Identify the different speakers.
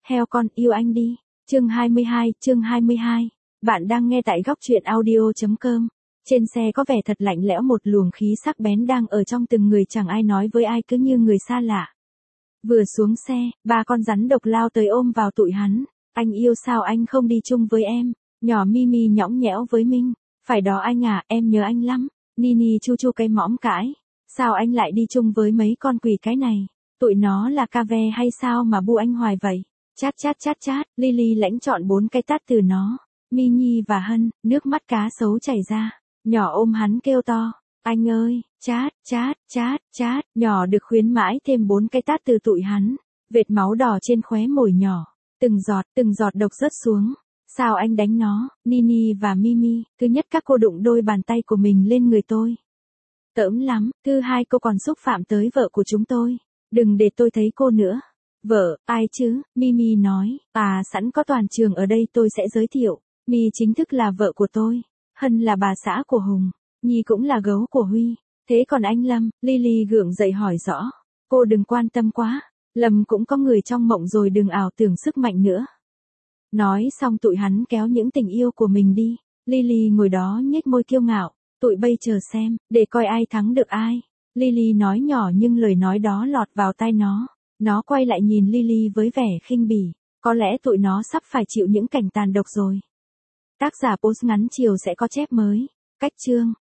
Speaker 1: Heo con yêu anh đi. Chương 22. Bạn đang nghe tại góc truyện audio.com. Trên xe có vẻ thật lạnh lẽo, một luồng khí sắc bén đang ở trong từng người, chẳng ai nói với ai, cứ như người xa lạ. Vừa xuống xe, ba con rắn độc lao tới ôm vào tụi hắn. Anh yêu sao anh không đi chung với em? Nhỏ Mimi nhõng nhẽo với Minh. Phải đó anh à, em nhớ anh lắm. Nini chu chu cái mõm cãi. Sao anh lại đi chung với mấy con quỷ cái này? Tụi nó là ca ve hay sao mà bu anh hoài vậy? Chát chát chát chát, Lily lãnh chọn 4 cái tát từ nó. Mini và Hân, nước mắt cá sấu chảy ra. Nhỏ ôm hắn kêu to. Anh ơi, chát, chát, chát, chát. Nhỏ được khuyến mãi thêm 4 cái tát từ tụi hắn. Vệt máu đỏ trên khóe môi nhỏ. Từng giọt độc rớt xuống. Sao anh đánh nó? Nini và Mimi, thứ nhất các cô đụng đôi bàn tay của mình lên người tôi. Tởm lắm. Thứ hai, cô còn xúc phạm tới vợ của chúng tôi. Đừng để tôi thấy cô nữa. Vợ, ai chứ? Mimi nói. Sẵn có toàn trường ở đây tôi sẽ giới thiệu. My chính thức là vợ của tôi. Hân là bà xã của Hùng. Nhi cũng là gấu của Huy. Thế còn anh Lâm? Lily gượng dậy hỏi rõ. Cô đừng quan tâm quá. Lâm cũng có người trong mộng rồi, đừng ảo tưởng sức mạnh nữa. Nói xong tụi hắn kéo những tình yêu của mình đi. Lily ngồi đó nhếch môi kiêu ngạo. Tụi bây chờ xem, để coi ai thắng được ai. Lily nói nhỏ nhưng lời nói đó lọt vào tai nó. Nó quay lại nhìn Lily với vẻ khinh bỉ. Có lẽ tụi nó sắp phải chịu những cảnh tàn độc rồi. Tác giả post ngắn chiều sẽ có chép mới. Cách chương.